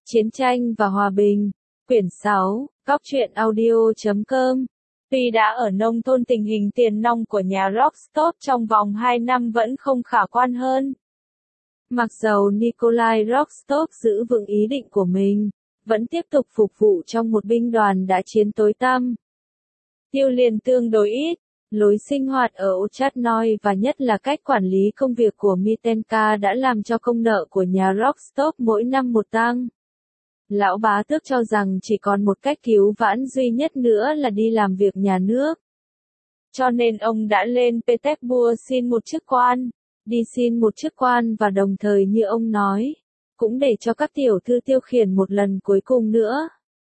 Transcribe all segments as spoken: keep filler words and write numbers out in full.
Chiến tranh và hòa bình. Quyển sáu, góc truyện audio chấm com. Tuy đã ở nông thôn, tình hình tiền nong của nhà Rostov trong vòng hai năm vẫn không khả quan hơn. Mặc dầu Nikolai Rostov giữ vững ý định của mình, vẫn tiếp tục phục vụ trong một binh đoàn đã chiến tối tăm. Tiêu liền tương đối ít, lối sinh hoạt ở Ochatnoy và nhất là cách quản lý công việc của Mitenka đã làm cho công nợ của nhà Rostov mỗi năm một tăng. Lão bá tước cho rằng chỉ còn một cách cứu vãn duy nhất nữa là đi làm việc nhà nước. Cho nên ông đã lên Petersburg xin một chức quan, đi xin một chức quan và đồng thời như ông nói, cũng để cho các tiểu thư tiêu khiển một lần cuối cùng nữa.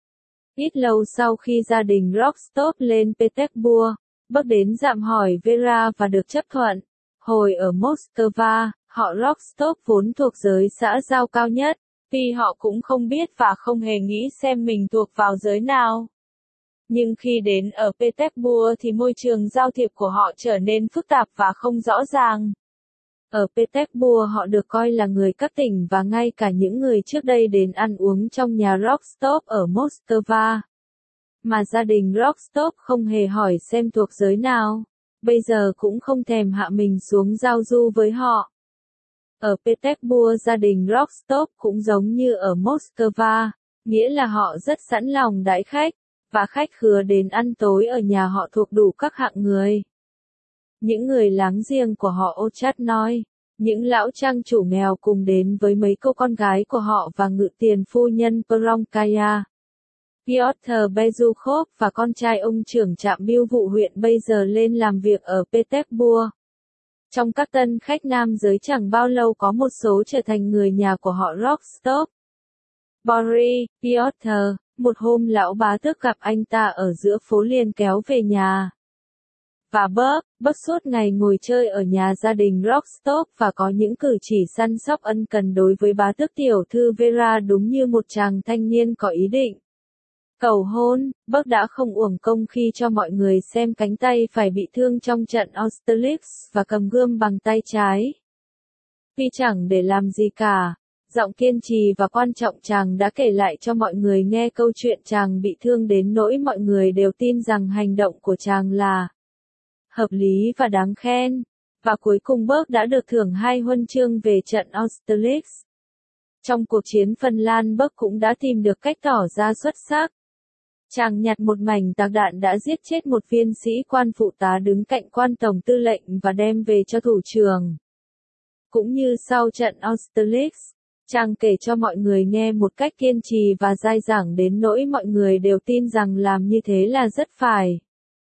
Ít lâu sau khi gia đình Rostov lên Petersburg, bước đến dạm hỏi Vera và được chấp thuận. Hồi ở Moscow, họ Rostov vốn thuộc giới xã giao cao nhất, tuy họ cũng không biết và không hề nghĩ xem mình thuộc vào giới nào. Nhưng khi đến ở Petersburg thì môi trường giao thiệp của họ trở nên phức tạp và không rõ ràng. Ở Petersburg họ được coi là người cấp tỉnh và ngay cả những người trước đây đến ăn uống trong nhà Rostov ở Moscow. Mà gia đình Rostov không hề hỏi xem thuộc giới nào, bây giờ cũng không thèm hạ mình xuống giao du với họ. Ở Petersburg gia đình Rostov cũng giống như ở Moscow, nghĩa là họ rất sẵn lòng đãi khách, và khách khứa đến ăn tối ở nhà họ thuộc đủ các hạng người. Những người láng giềng của họ Ochatnoy, những lão trang chủ nghèo cùng đến với mấy cô con gái của họ và ngự tiền phu nhân Promkaya. Piotr Bezukhov và con trai ông trưởng trạm bưu vụ huyện bây giờ lên làm việc ở Petersburg. Trong các tân khách nam giới chẳng bao lâu có một số trở thành người nhà của họ Rostov. Boris, Piotr, một hôm lão bá tước gặp anh ta ở giữa phố liền kéo về nhà. Và bớt, bớt suốt ngày ngồi chơi ở nhà gia đình Rostov và có những cử chỉ săn sóc ân cần đối với bá tước tiểu thư Vera đúng như một chàng thanh niên có ý định cầu hôn. Bớt đã không uổng công khi cho mọi người xem cánh tay phải bị thương trong trận Austerlitz và cầm gươm bằng tay trái. Vì chẳng để làm gì cả, giọng kiên trì và quan trọng chàng đã kể lại cho mọi người nghe câu chuyện chàng bị thương đến nỗi mọi người đều tin rằng hành động của chàng là hợp lý và đáng khen, và cuối cùng Bớt đã được thưởng hai huân chương về trận Austerlitz. Trong cuộc chiến Phần Lan, Bớt cũng đã tìm được cách tỏ ra xuất sắc. Chàng nhặt một mảnh tạc đạn đã giết chết một viên sĩ quan phụ tá đứng cạnh quan tổng tư lệnh và đem về cho thủ trưởng. Cũng như sau trận Austerlitz, chàng kể cho mọi người nghe một cách kiên trì và dai dẳng đến nỗi mọi người đều tin rằng làm như thế là rất phải.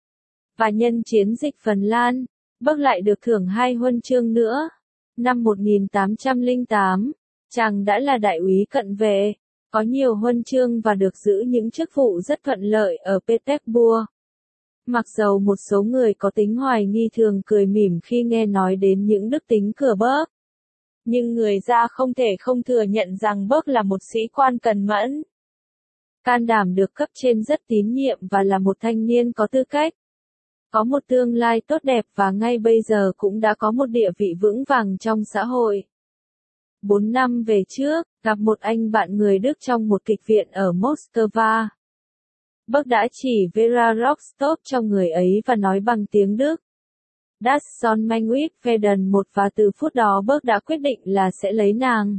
Và nhân chiến dịch Phần Lan, Bớt lại được thưởng hai huân chương nữa. Năm một nghìn tám trăm lẻ tám, chàng đã là đại úy cận vệ, có nhiều huân chương và được giữ những chức vụ rất thuận lợi ở Petersburg. Mặc dầu một số người có tính hoài nghi thường cười mỉm khi nghe nói đến những đức tính của Bớt, nhưng người ra không thể không thừa nhận rằng Bớt là một sĩ quan cần mẫn, can đảm, được cấp trên rất tín nhiệm và là một thanh niên có tư cách, có một tương lai tốt đẹp và ngay bây giờ cũng đã có một địa vị vững vàng trong xã hội. Bốn năm về trước, gặp một anh bạn người Đức trong một kịch viện ở Moscow. Bớt đã chỉ Vera Rostov cho người ấy và nói bằng tiếng Đức. Das soll mein Wit werden một và từ phút đó Bớt đã quyết định là sẽ lấy nàng.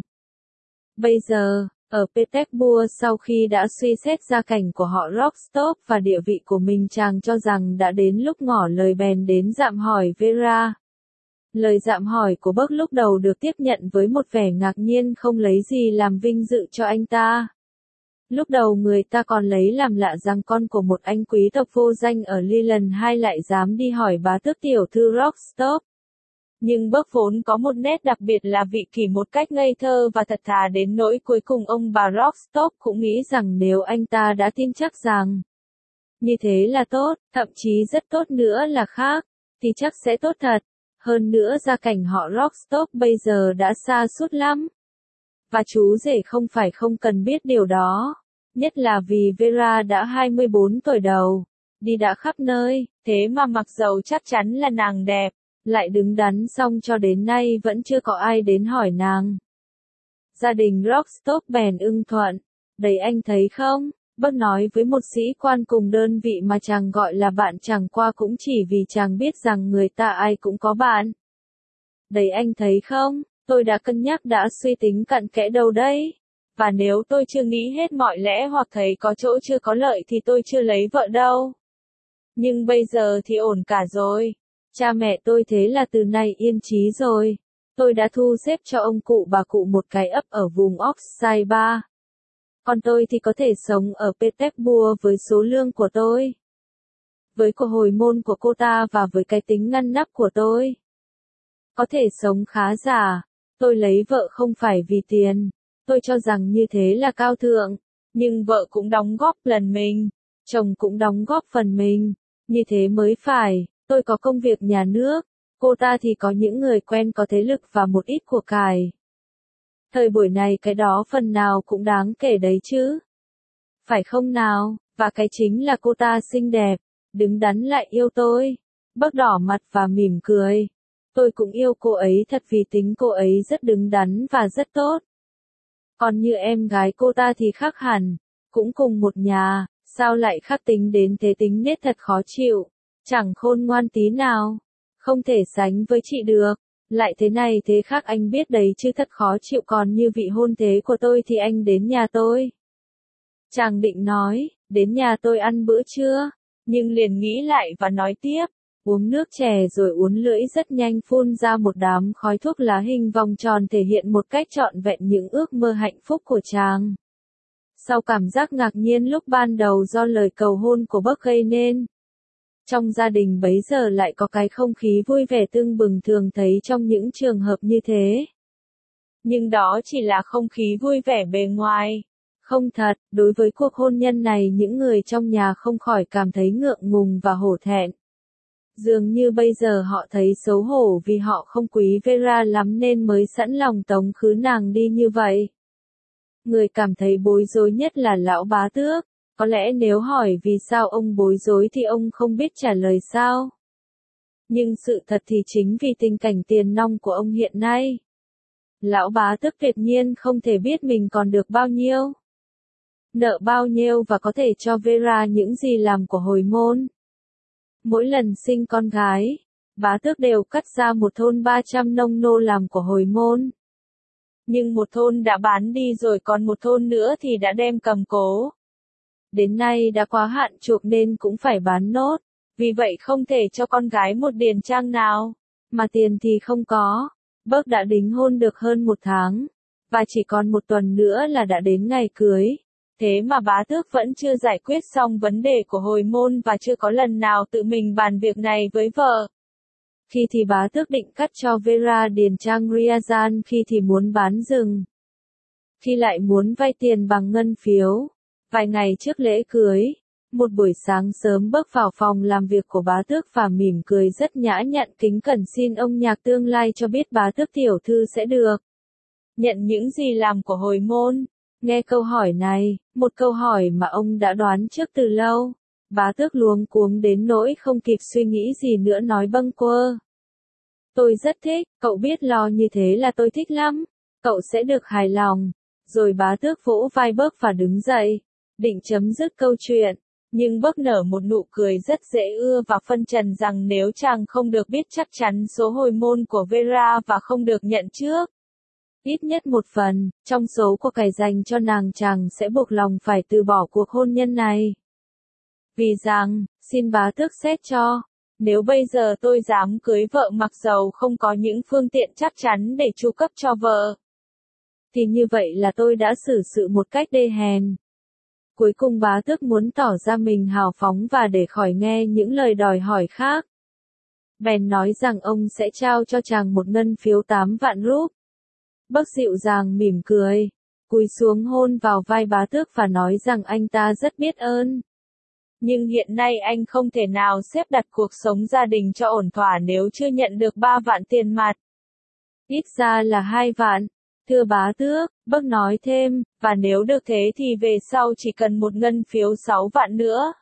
Bây giờ, ở Petersburg sau khi đã suy xét gia cảnh của họ Rostov và địa vị của mình, chàng cho rằng đã đến lúc ngỏ lời bèn đến dạm hỏi Vera. Lời dạm hỏi của Bớt lúc đầu được tiếp nhận với một vẻ ngạc nhiên không lấy gì làm vinh dự cho anh ta. Lúc đầu người ta còn lấy làm lạ rằng con của một anh quý tộc vô danh ở Leland hai lại dám đi hỏi bá tước tiểu thư Rostov. Nhưng Bớt vốn có một nét đặc biệt là vị kỷ một cách ngây thơ và thật thà đến nỗi cuối cùng ông bà Rostov cũng nghĩ rằng nếu anh ta đã tin chắc rằng như thế là tốt, thậm chí rất tốt nữa là khác, thì chắc sẽ tốt thật. Hơn nữa gia cảnh họ Rostov bây giờ đã xa sút lắm. Và chú rể không phải không cần biết điều đó. Nhất là vì Vera đã hai mươi bốn tuổi đầu, đi đã khắp nơi, thế mà mặc dầu chắc chắn là nàng đẹp, lại đứng đắn xong cho đến nay vẫn chưa có ai đến hỏi nàng. Gia đình Rostov bèn ưng thuận, Đấy anh thấy không? Bác nói với một sĩ quan cùng đơn vị mà chàng gọi là bạn chẳng qua cũng chỉ vì chàng biết rằng người ta ai cũng có bạn. Đấy anh thấy không? Tôi đã cân nhắc đã suy tính cặn kẽ đâu đấy. Và nếu tôi chưa nghĩ hết mọi lẽ hoặc thấy có chỗ chưa có lợi thì tôi chưa lấy vợ đâu. Nhưng bây giờ thì ổn cả rồi. Cha mẹ tôi thế là từ nay yên chí rồi. Tôi đã thu xếp cho ông cụ bà cụ một cái ấp ở vùng Oxide ba. Còn tôi thì có thể sống ở Petersburg với số lương của tôi. Với cuộc hồi môn của cô ta và với cái tính ngăn nắp của tôi. Có thể sống khá giả. Tôi lấy vợ không phải vì tiền. Tôi cho rằng như thế là cao thượng. Nhưng vợ cũng đóng góp lần mình. Chồng cũng đóng góp phần mình. Như thế mới phải. Tôi có công việc nhà nước. Cô ta thì có những người quen có thế lực và một ít của cải. Thời buổi này cái đó phần nào cũng đáng kể đấy chứ. Phải không nào? Và cái chính là cô ta xinh đẹp. Đứng đắn lại yêu tôi. Bớt đỏ mặt và mỉm cười. Tôi cũng yêu cô ấy thật vì tính cô ấy rất đứng đắn và rất tốt. Còn như em gái cô ta thì khác hẳn. Cũng cùng một nhà. Sao lại khác tính đến thế, tính nết thật khó chịu. Chẳng khôn ngoan tí nào. Không thể sánh với chị được. Lại thế này thế khác anh biết đấy chứ, thật khó chịu. Còn như vị hôn thê của tôi thì anh đến nhà tôi. Chàng định nói, đến nhà tôi ăn bữa trưa. Nhưng liền nghĩ lại và nói tiếp. Uống nước chè rồi uốn lưỡi rất nhanh phun ra một đám khói thuốc lá hình vòng tròn thể hiện một cách trọn vẹn những ước mơ hạnh phúc của chàng. Sau cảm giác ngạc nhiên lúc ban đầu do lời cầu hôn của bác gây nên. Trong gia đình bấy giờ lại có cái không khí vui vẻ tưng bừng thường thấy trong những trường hợp như thế. Nhưng đó chỉ là không khí vui vẻ bề ngoài. Không thật, đối với cuộc hôn nhân này những người trong nhà không khỏi cảm thấy ngượng ngùng và hổ thẹn. Dường như bây giờ họ thấy xấu hổ vì họ không quý Vera lắm nên mới sẵn lòng tống khứ nàng đi như vậy. Người cảm thấy bối rối nhất là lão bá tước. Có lẽ nếu hỏi vì sao ông bối rối thì ông không biết trả lời sao. Nhưng sự thật thì chính vì tình cảnh tiền nong của ông hiện nay. Lão bá tước tuyệt nhiên không thể biết mình còn được bao nhiêu. Nợ bao nhiêu và có thể cho Vera những gì làm của hồi môn. Mỗi lần sinh con gái, bá tước đều cắt ra một thôn ba trăm nông nô làm của hồi môn. Nhưng một thôn đã bán đi rồi còn một thôn nữa thì đã đem cầm cố. Đến nay đã quá hạn chuộc nên cũng phải bán nốt. Vì vậy không thể cho con gái một điền trang nào. Mà tiền thì không có. Bớt đã đính hôn được hơn một tháng. Và chỉ còn một tuần nữa là đã đến ngày cưới. Thế mà bá tước vẫn chưa giải quyết xong vấn đề của hồi môn và chưa có lần nào tự mình bàn việc này với vợ. Khi thì bá tước định cắt cho Vera điền trang Ryazan, khi thì muốn bán rừng. Khi lại muốn vay tiền bằng ngân phiếu. Vài ngày trước lễ cưới, một buổi sáng sớm bước vào phòng làm việc của bá tước và mỉm cười rất nhã nhặn kính cẩn xin ông nhạc tương lai cho biết bá tước tiểu thư sẽ được nhận những gì làm của hồi môn. Nghe câu hỏi này, một câu hỏi mà ông đã đoán trước từ lâu, bá tước luống cuống đến nỗi không kịp suy nghĩ gì nữa nói bâng quơ. Tôi rất thích, cậu biết lo như thế là tôi thích lắm, cậu sẽ được hài lòng. Rồi bá tước vỗ vai Bớt và đứng dậy, định chấm dứt câu chuyện. Nhưng Bớt nở một nụ cười rất dễ ưa và phân trần rằng nếu chàng không được biết chắc chắn số hồi môn của Vera và không được nhận trước ít nhất một phần trong số của cải dành cho nàng, chàng sẽ buộc lòng phải từ bỏ cuộc hôn nhân này. Vì rằng, xin bá tước xét cho, nếu bây giờ tôi dám cưới vợ mặc dầu không có những phương tiện chắc chắn để chu cấp cho vợ, thì như vậy là tôi đã xử sự một cách đê hèn. Cuối cùng bá tước muốn tỏ ra mình hào phóng và để khỏi nghe những lời đòi hỏi khác. Bèn nói rằng ông sẽ trao cho chàng một ngân phiếu tám vạn rúp. Bớt dịu dàng mỉm cười, cúi xuống hôn vào vai bá tước và nói rằng anh ta rất biết ơn. Nhưng hiện nay anh không thể nào xếp đặt cuộc sống gia đình cho ổn thỏa nếu chưa nhận được ba vạn tiền mặt. Ít ra là hai vạn. Thưa bá tước, Bớt nói thêm, và nếu được thế thì về sau chỉ cần một ngân phiếu sáu vạn nữa.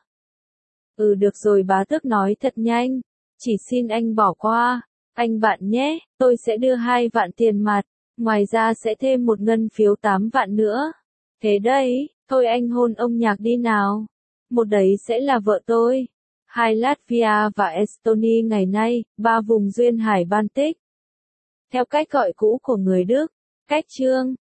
Ừ được rồi, bá tước nói thật nhanh, chỉ xin anh bỏ qua, anh bạn nhé, tôi sẽ đưa hai vạn tiền mặt, ngoài ra sẽ thêm một ngân phiếu tám vạn nữa. Thế đây, Thôi anh hôn ông nhạc đi nào. Một đấy sẽ là vợ tôi. Hai Latvia và Estonia ngày nay, ba vùng duyên hải Baltic. Theo cách gọi cũ của người Đức, cách chương.